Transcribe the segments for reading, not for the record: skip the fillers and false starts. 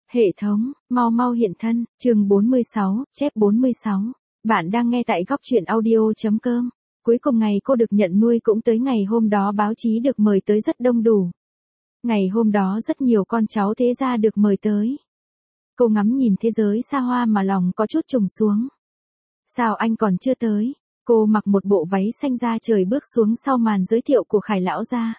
Hệ thống, mau mau hiện thân, chương 46, chép 46. Bạn đang nghe tại góc truyện audio.com. Cuối cùng ngày cô được nhận nuôi cũng tới ngày hôm đó, báo chí được mời tới rất đông đủ. Ngày hôm đó rất nhiều con cháu thế gia được mời tới. Cô ngắm nhìn thế giới xa hoa mà lòng có chút trùng xuống. Sao anh còn chưa tới? Cô mặc một bộ váy xanh da trời bước xuống sau màn giới thiệu của Khải lão gia.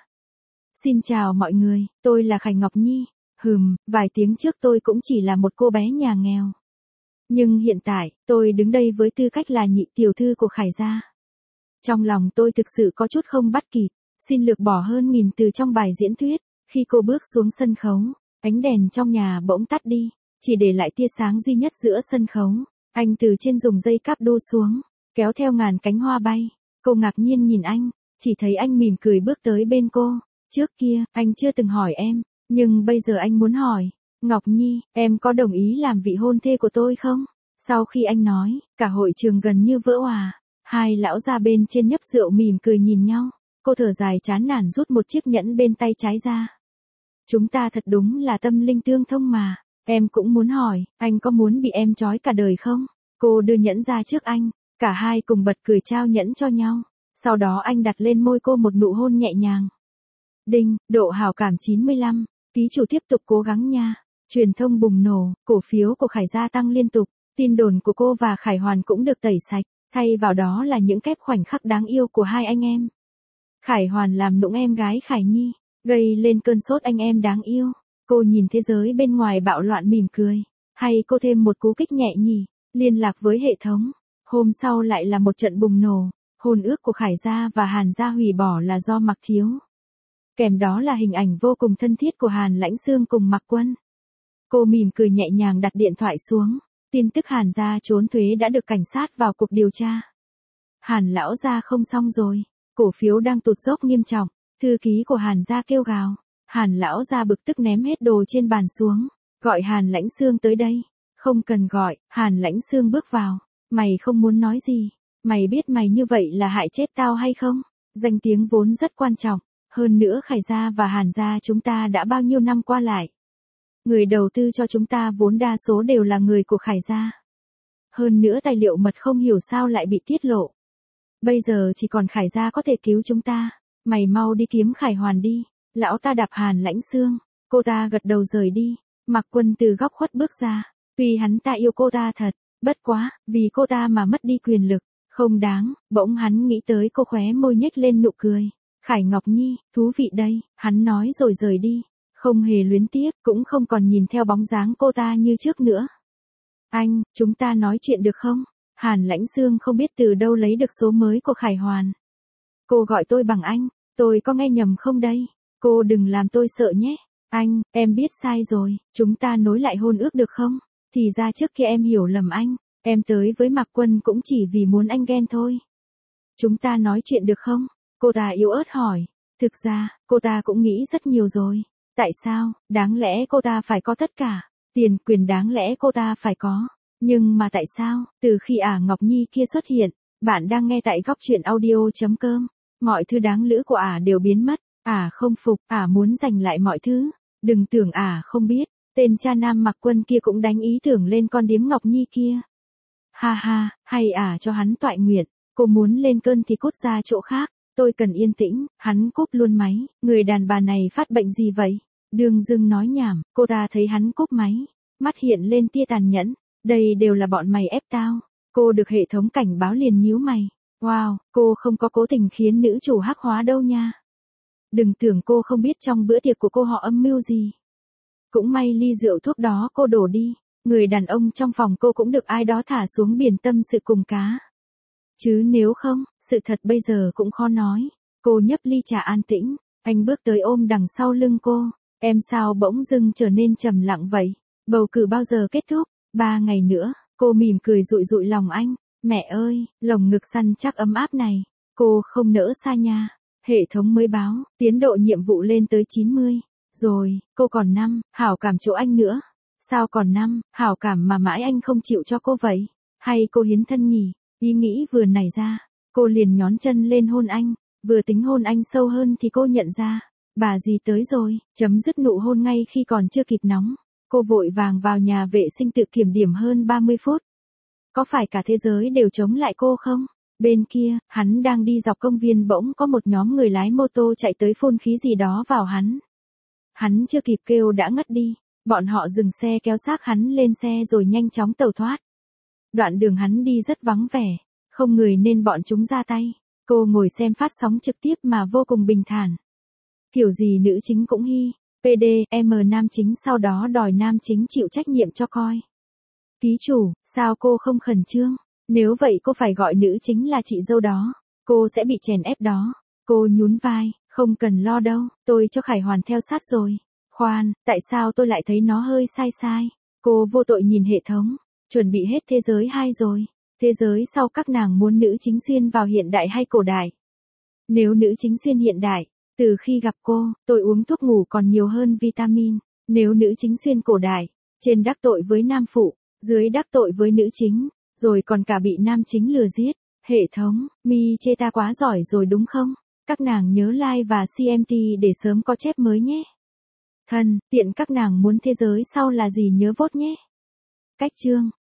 Xin chào mọi người, tôi là Khải Ngọc Nhi. Vài tiếng trước tôi cũng chỉ là một cô bé nhà nghèo. Nhưng hiện tại, tôi đứng đây với tư cách là nhị tiểu thư của Khải gia. Trong lòng tôi thực sự có chút không bắt kịp, xin lược bỏ hơn nghìn từ trong bài diễn thuyết. Khi cô bước xuống sân khấu, ánh đèn trong nhà bỗng tắt đi, chỉ để lại tia sáng duy nhất giữa sân khấu. Anh từ trên dùng dây cáp đu xuống, kéo theo ngàn cánh hoa bay. Cô ngạc nhiên nhìn anh, chỉ thấy anh mỉm cười bước tới bên cô. Trước kia, anh chưa từng hỏi em. Nhưng bây giờ anh muốn hỏi, Ngọc Nhi, em có đồng ý làm vị hôn thê của tôi không? Sau khi anh nói, cả hội trường gần như vỡ òa. Hai lão già bên trên nhấp rượu mỉm cười nhìn nhau. Cô thở dài chán nản rút một chiếc nhẫn bên tay trái ra. Chúng ta thật đúng là tâm linh tương thông mà. Em cũng muốn hỏi, anh có muốn bị em trói cả đời không? Cô đưa nhẫn ra trước anh, cả hai cùng bật cười trao nhẫn cho nhau. Sau đó anh đặt lên môi cô một nụ hôn nhẹ nhàng. Đinh, độ hảo cảm 95. Ký chủ tiếp tục cố gắng nha. Truyền thông bùng nổ, cổ phiếu của Khải gia tăng liên tục, tin đồn của cô và Khải Hoàn cũng được tẩy sạch, thay vào đó là những kép khoảnh khắc đáng yêu của hai anh em. Khải Hoàn làm nũng em gái Khải Nhi, gây lên cơn sốt anh em đáng yêu. Cô nhìn thế giới bên ngoài bạo loạn mỉm cười, hay cô thêm một cú kích nhẹ nhỉ, liên lạc với hệ thống. Hôm sau lại là một trận bùng nổ, hôn ước của Khải gia và Hàn gia hủy bỏ là do Mạc Thiếu. Kèm đó là hình ảnh vô cùng thân thiết của Hàn Lãnh Xương cùng Mạc Quân. Cô mỉm cười nhẹ nhàng đặt điện thoại xuống. Tin tức Hàn gia trốn thuế đã được cảnh sát vào cuộc điều tra. Hàn lão gia không xong rồi, cổ phiếu đang tụt dốc nghiêm trọng. Thư ký của Hàn gia kêu gào. Hàn lão gia bực tức ném hết đồ trên bàn xuống, gọi Hàn Lãnh Xương tới đây. Không cần gọi, Hàn Lãnh Xương bước vào. Mày không muốn nói gì? Mày biết mày như vậy là hại chết tao hay không? Danh tiếng vốn rất quan trọng. Hơn nữa Khải gia và Hàn gia chúng ta đã bao nhiêu năm qua lại. Người đầu tư cho chúng ta vốn đa số đều là người của Khải gia. Hơn nữa tài liệu mật không hiểu sao lại bị tiết lộ. Bây giờ chỉ còn Khải gia có thể cứu chúng ta. Mày mau đi kiếm Khải Hoàn đi. Lão ta đạp Hàn Lãnh Xương. Cô ta gật đầu rời đi. Mạc Quân từ góc khuất bước ra. Tuy hắn ta yêu cô ta thật, bất quá, vì cô ta mà mất đi quyền lực, không đáng. Bỗng hắn nghĩ tới cô khóe môi nhếch lên nụ cười. Khải Ngọc Nhi, thú vị đây, hắn nói rồi rời đi. Không hề luyến tiếc, cũng không còn nhìn theo bóng dáng cô ta như trước nữa. Anh, chúng ta nói chuyện được không? Hàn Lãnh Xương không biết từ đâu lấy được số mới của Khải Hoàn. Cô gọi tôi bằng anh, tôi có nghe nhầm không đây? Cô đừng làm tôi sợ nhé. Anh, em biết sai rồi, chúng ta nối lại hôn ước được không? Thì ra trước kia em hiểu lầm anh, em tới với Mạc Quân cũng chỉ vì muốn anh ghen thôi. Chúng ta nói chuyện được không? Cô ta yếu ớt hỏi. Thực ra, cô ta cũng nghĩ rất nhiều rồi. Tại sao, đáng lẽ cô ta phải có tất cả. Tiền quyền đáng lẽ cô ta phải có. Nhưng mà tại sao, từ khi Ngọc Nhi kia xuất hiện, bạn đang nghe tại góc truyện audio.com. Mọi thứ đáng lữ của đều biến mất. Không phục, muốn giành lại mọi thứ. Đừng tưởng không biết, tên cha nam Mạc Quân kia cũng đánh ý tưởng lên con điếm Ngọc Nhi kia. Ha ha, hay cho hắn toại nguyện. Cô muốn lên cơn thì cút ra chỗ khác. Tôi cần yên tĩnh, hắn cúp luôn máy. Người đàn bà này phát bệnh gì vậy? Đường dưng nói nhảm, cô ta thấy hắn cúp máy. Mắt hiện lên tia tàn nhẫn. Đây đều là bọn mày ép tao. Cô được hệ thống cảnh báo liền nhíu mày. Wow, cô không có cố tình khiến nữ chủ hắc hóa đâu nha. Đừng tưởng cô không biết trong bữa tiệc của cô họ âm mưu gì. Cũng may ly rượu thuốc đó cô đổ đi. Người đàn ông trong phòng cô cũng được ai đó thả xuống biển tâm sự cùng cá. Chứ nếu không, sự thật bây giờ cũng khó nói. Cô nhấp ly trà an tĩnh, anh bước tới ôm đằng sau lưng cô. Em sao bỗng dưng trở nên trầm lặng vậy? Bầu cử bao giờ kết thúc? 3 ngày nữa, cô mỉm cười dụi dụi lòng anh. Mẹ ơi, lồng ngực săn chắc ấm áp này. Cô không nỡ xa nha. Hệ thống mới báo, tiến độ nhiệm vụ lên tới 90. Rồi, cô còn 5, hảo cảm chỗ anh nữa. Sao còn 5, hảo cảm mà mãi anh không chịu cho cô vậy? Hay cô hiến thân nhỉ? Ý nghĩ vừa nảy ra, cô liền nhón chân lên hôn anh, vừa tính hôn anh sâu hơn thì cô nhận ra, bà dì tới rồi, chấm dứt nụ hôn ngay khi còn chưa kịp nóng. Cô vội vàng vào nhà vệ sinh tự kiểm điểm hơn 30 phút. Có phải cả thế giới đều chống lại cô không? Bên kia, hắn đang đi dọc công viên bỗng có một nhóm người lái mô tô chạy tới phun khí gì đó vào hắn. Hắn chưa kịp kêu đã ngất đi. Bọn họ dừng xe kéo xác hắn lên xe rồi nhanh chóng tẩu thoát. Đoạn đường hắn đi rất vắng vẻ, không người nên bọn chúng ra tay. Cô ngồi xem phát sóng trực tiếp mà vô cùng bình thản. Kiểu gì nữ chính cũng hy, PDM nam chính sau đó đòi nam chính chịu trách nhiệm cho coi. Ký chủ, sao cô không khẩn trương? Nếu vậy cô phải gọi nữ chính là chị dâu đó. Cô sẽ bị chèn ép đó. Cô nhún vai, không cần lo đâu, tôi cho Khải Hoàn theo sát rồi. Khoan, tại sao tôi lại thấy nó hơi sai sai? Cô vô tội nhìn hệ thống, chuẩn bị hết thế giới 2 rồi. Thế giới sau các nàng muốn nữ chính xuyên vào hiện đại hay cổ đại? Nếu nữ chính xuyên hiện đại, từ khi gặp cô, tôi uống thuốc ngủ còn nhiều hơn vitamin. Nếu nữ chính xuyên cổ đại, trên đắc tội với nam phụ, dưới đắc tội với nữ chính, rồi còn cả bị nam chính lừa giết. Hệ thống, mi chê ta quá giỏi rồi đúng không? Các nàng nhớ like và CMT để sớm có chép mới nhé. Thân, tiện các nàng muốn thế giới sau là gì nhớ vote nhé. Cách chương